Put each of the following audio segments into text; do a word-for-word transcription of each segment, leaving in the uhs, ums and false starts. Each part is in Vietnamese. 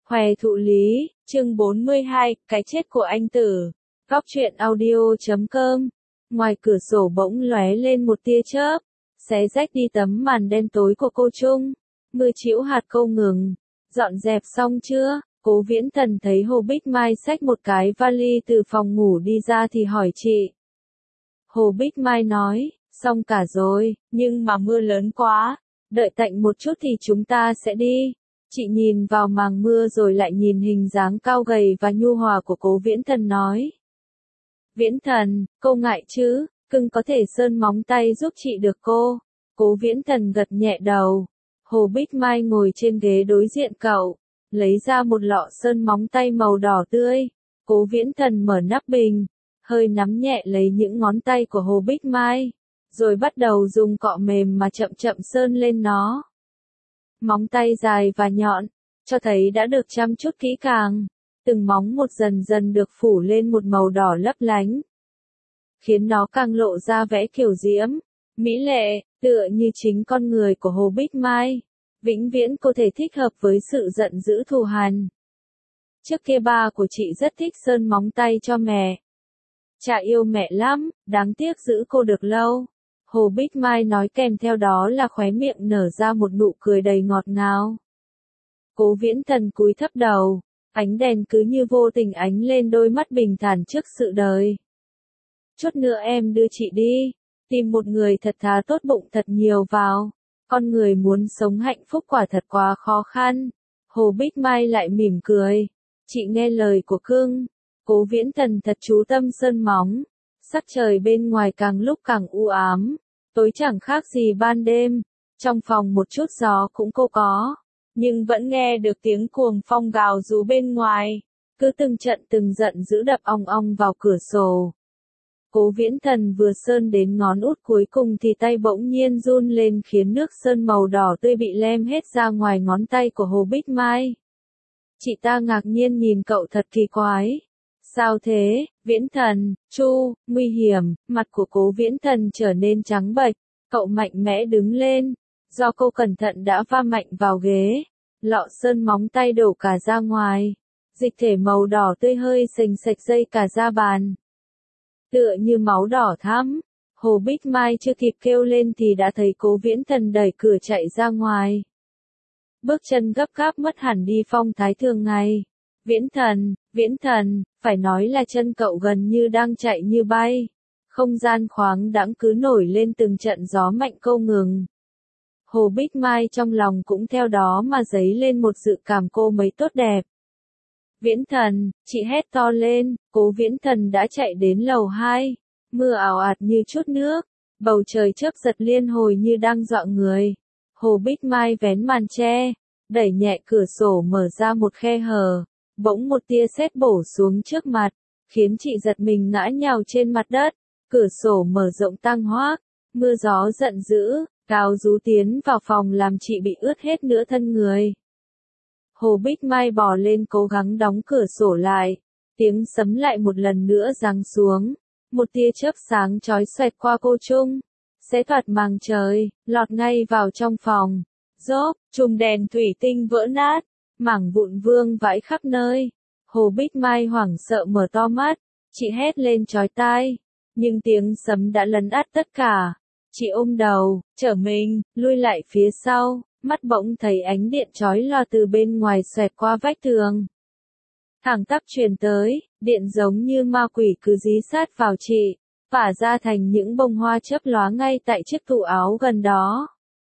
Hoè thụ lý, chương bốn mươi hai, cái chết của anh tử. Góc truyện audio chấm com. Ngoài cửa sổ bỗng lóe lên một tia chớp, xé rách đi tấm màn đen tối của cô Trung. Mưa trĩu hạt câu ngừng. Dọn dẹp xong chưa? Cố Viễn Thần thấy Hồ Bích Mai xách một cái vali từ phòng ngủ đi ra thì hỏi chị. Hồ Bích Mai nói, xong cả rồi, nhưng mà mưa lớn quá, đợi tạnh một chút thì chúng ta sẽ đi. Chị nhìn vào màng mưa rồi lại nhìn hình dáng cao gầy và nhu hòa của Cố Viễn Thần nói. Viễn Thần, cô ngại chứ, cưng có thể sơn móng tay giúp chị được cô. Cố Viễn Thần gật nhẹ đầu. Hồ Bích Mai ngồi trên ghế đối diện cậu, lấy ra một lọ sơn móng tay màu đỏ tươi. Cố Viễn Thần mở nắp bình, hơi nắm nhẹ lấy những ngón tay của Hồ Bích Mai, rồi bắt đầu dùng cọ mềm mà chậm chậm sơn lên nó. Móng tay dài và nhọn, cho thấy đã được chăm chút kỹ càng. Từng móng một dần dần được phủ lên một màu đỏ lấp lánh, khiến nó càng lộ ra vẻ kiều diễm, mỹ lệ, tựa như chính con người của Hồ Bích Mai. Vĩnh viễn cô thể thích hợp với sự giận dữ thù hằn. Trước kia ba của chị rất thích sơn móng tay cho mẹ. Chả yêu mẹ lắm, đáng tiếc giữ cô được lâu. Hồ Bích Mai nói kèm theo đó là khóe miệng nở ra một nụ cười đầy ngọt ngào. Cố Viễn Thần cúi thấp đầu, ánh đèn cứ như vô tình ánh lên đôi mắt bình thản trước sự đời. Chút nữa em đưa chị đi, tìm một người thật thà tốt bụng thật nhiều vào. Con người muốn sống hạnh phúc quả thật quá khó khăn. Hồ Bích Mai lại mỉm cười. Chị nghe lời của cưng. Cố Viễn Thần thật chú tâm sơn móng. Sắc trời bên ngoài càng lúc càng u ám, tối chẳng khác gì ban đêm. Trong phòng một chút gió cũng cô có, nhưng vẫn nghe được tiếng cuồng phong gào rú bên ngoài, cứ từng trận từng giận dữ đập ong ong vào cửa sổ. Cố Viễn Thần vừa sơn đến ngón út cuối cùng thì tay bỗng nhiên run lên khiến nước sơn màu đỏ tươi bị lem hết ra ngoài ngón tay của Hồ Bích Mai. Chị ta ngạc nhiên nhìn cậu thật kỳ quái. Sao thế, Viễn Thần, Chu, nguy hiểm, mặt của Cố Viễn Thần trở nên trắng bệch, cậu mạnh mẽ đứng lên, do cô cẩn thận đã va mạnh vào ghế, lọ sơn móng tay đổ cả ra ngoài, dịch thể màu đỏ tươi hơi sềnh sạch dây cả ra bàn. Tựa như máu đỏ thắm, Hồ Bích Mai chưa kịp kêu lên thì đã thấy Cố Viễn Thần đẩy cửa chạy ra ngoài. Bước chân gấp gáp mất hẳn đi phong thái thường ngày. Viễn Thần, Viễn Thần, phải nói là chân cậu gần như đang chạy như bay. Không gian khoáng đãng cứ nổi lên từng trận gió mạnh câu ngừng. Hồ Bích Mai trong lòng cũng theo đó mà dấy lên một dự cảm cô mấy tốt đẹp. Viễn Thần, chị hét to lên. Cố Viễn Thần đã chạy đến lầu hai. Mưa ào ạt như chút nước, bầu trời chớp giật liên hồi như đang dọa người. Hồ Bích Mai vén màn che, đẩy nhẹ cửa sổ mở ra một khe hở. Bỗng một tia sét bổ xuống trước mặt, khiến chị giật mình ngã nhào trên mặt đất. Cửa sổ mở rộng tăng hoác, mưa gió giận dữ, cao rú tiến vào phòng làm chị bị ướt hết nửa thân người. Hồ Bích Mai bò lên cố gắng đóng cửa sổ lại, tiếng sấm lại một lần nữa giáng xuống, một tia chớp sáng chói xoẹt qua cô Trung, xé toạc màng trời, lọt ngay vào trong phòng. Rốp, chùm đèn thủy tinh vỡ nát, mảng vụn vương vãi khắp nơi. Hồ Bích Mai hoảng sợ mở to mắt, chị hét lên chói tai, nhưng tiếng sấm đã lấn át tất cả. Chị ôm đầu, trở mình, lui lại phía sau, mắt bỗng thấy ánh điện chói lòa từ bên ngoài xoẹt qua vách tường. Thẳng tắp truyền tới, điện giống như ma quỷ cứ dí sát vào chị, phả ra thành những bông hoa chớp lóa ngay tại chiếc tủ áo gần đó.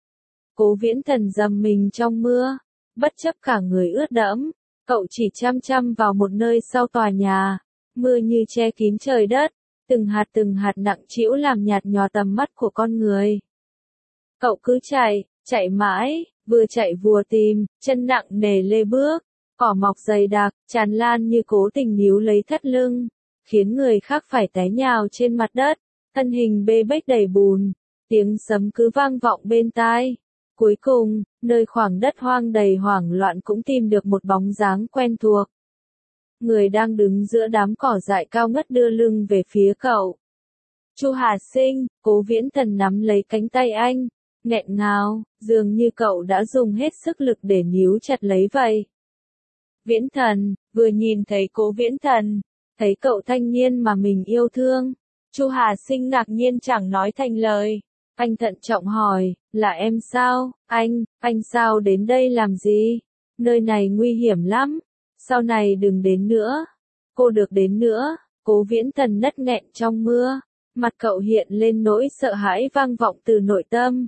Cố Viễn Thần dầm mình trong mưa, bất chấp cả người ướt đẫm, cậu chỉ chăm chăm vào một nơi sau tòa nhà, mưa như che kín trời đất, từng hạt từng hạt nặng trĩu làm nhạt nhòa tầm mắt của con người. Cậu cứ chạy, chạy mãi, vừa chạy vừa tìm, chân nặng nề lê bước, cỏ mọc dày đặc, tràn lan như cố tình níu lấy thắt lưng, khiến người khác phải té nhào trên mặt đất, thân hình bê bết đầy bùn, tiếng sấm cứ vang vọng bên tai. Cuối cùng, nơi khoảng đất hoang đầy hoảng loạn cũng tìm được một bóng dáng quen thuộc. Người đang đứng giữa đám cỏ dại cao ngất đưa lưng về phía cậu. Chu Hà Sinh, Cố Viễn Thần nắm lấy cánh tay anh, nghẹn ngào, dường như cậu đã dùng hết sức lực để níu chặt lấy vậy. Viễn Thần, vừa nhìn thấy Cố Viễn Thần, thấy cậu thanh niên mà mình yêu thương, Chu Hà Sinh ngạc nhiên chẳng nói thành lời. Anh thận trọng hỏi, là em sao, anh, anh sao đến đây làm gì? Nơi này nguy hiểm lắm, sau này đừng đến nữa. Cô được đến nữa, Cố Viễn Thần nấc nghẹn trong mưa, mặt cậu hiện lên nỗi sợ hãi vang vọng từ nội tâm.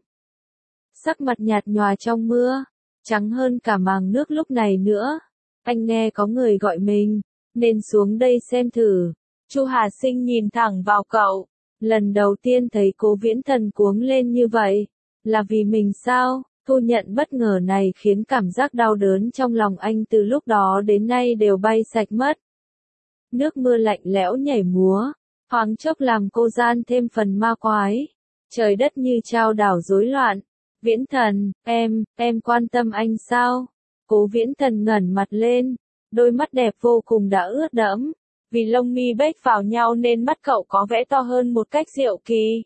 Sắc mặt nhạt nhòa trong mưa, trắng hơn cả màng nước lúc này nữa. Anh nghe có người gọi mình, nên xuống đây xem thử. Chu Hà Sinh nhìn thẳng vào cậu, lần đầu tiên thấy Cố Viễn Thần cuống lên như vậy, là vì mình sao? Thu nhận bất ngờ này khiến cảm giác đau đớn trong lòng anh từ lúc đó đến nay đều bay sạch mất. Nước mưa lạnh lẽo nhảy múa, thoáng chốc làm cô gian thêm phần ma quái. Trời đất như chao đảo rối loạn. Viễn Thần, em, em quan tâm anh sao? Cố Viễn Thần ngẩng mặt lên, đôi mắt đẹp vô cùng đã ướt đẫm. Vì lông mi bết vào nhau nên mắt cậu có vẻ to hơn một cách diệu kỳ.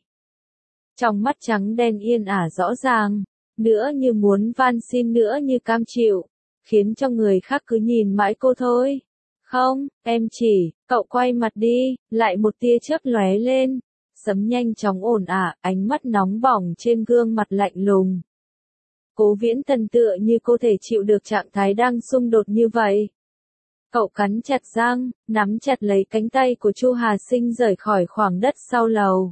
Trong mắt trắng đen yên ả rõ ràng, nữa như muốn van xin nữa như cam chịu, khiến cho người khác cứ nhìn mãi cô thôi. Không, em chỉ, cậu quay mặt đi, lại một tia chớp lóe lên, sấm nhanh chóng ồn ả, ánh mắt nóng bỏng trên gương mặt lạnh lùng. Cố Viễn Thần tựa như cô thể chịu được trạng thái đang xung đột như vậy. Cậu cắn chặt răng, nắm chặt lấy cánh tay của Chu Hà Sinh rời khỏi khoảng đất sau lầu.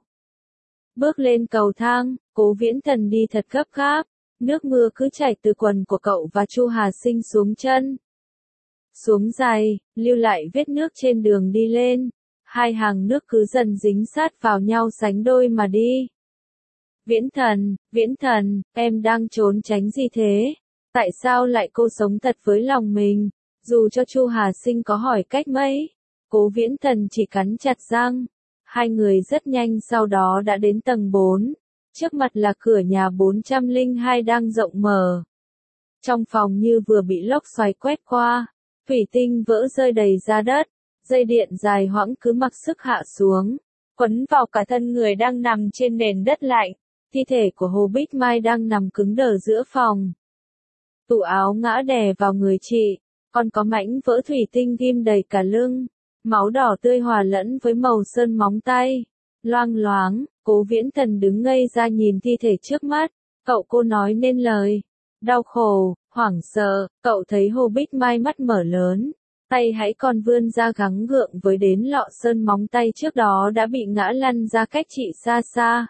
Bước lên cầu thang, Cố Viễn Thần đi thật gấp gáp, nước mưa cứ chảy từ quần của cậu và Chu Hà Sinh xuống chân. Xuống giày, lưu lại vết nước trên đường đi lên, hai hàng nước cứ dần dính sát vào nhau sánh đôi mà đi. Viễn Thần, Viễn Thần, em đang trốn tránh gì thế? Tại sao lại cô sống thật với lòng mình? Dù cho Chu Hà Sinh có hỏi cách mấy, Cố Viễn Thần chỉ cắn chặt răng. Hai người rất nhanh sau đó đã đến tầng bốn. Trước mặt là cửa nhà bốn trăm lẻ hai đang rộng mở. Trong phòng như vừa bị lốc xoáy quét qua, thủy tinh vỡ rơi đầy ra đất, dây điện dài hoãng cứ mặc sức hạ xuống, quấn vào cả thân người đang nằm trên nền đất lạnh. Thi thể của Hồ Bích Mai đang nằm cứng đờ giữa phòng. Tủ áo ngã đè vào người chị, còn có mảnh vỡ thủy tinh ghim đầy cả lưng, máu đỏ tươi hòa lẫn với màu sơn móng tay. Loang loáng, Cố Viễn Thần đứng ngây ra nhìn thi thể trước mắt, cậu cô nói nên lời. Đau khổ, hoảng sợ, cậu thấy Hồ Bích Mai mắt mở lớn, tay hãy còn vươn ra gắng gượng với đến lọ sơn móng tay trước đó đã bị ngã lăn ra cách chị xa xa.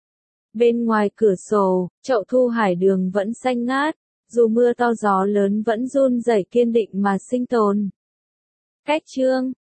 Bên ngoài cửa sổ, chậu thu hải đường vẫn xanh ngát, dù mưa to gió lớn vẫn run rẩy kiên định mà sinh tồn. Cách chương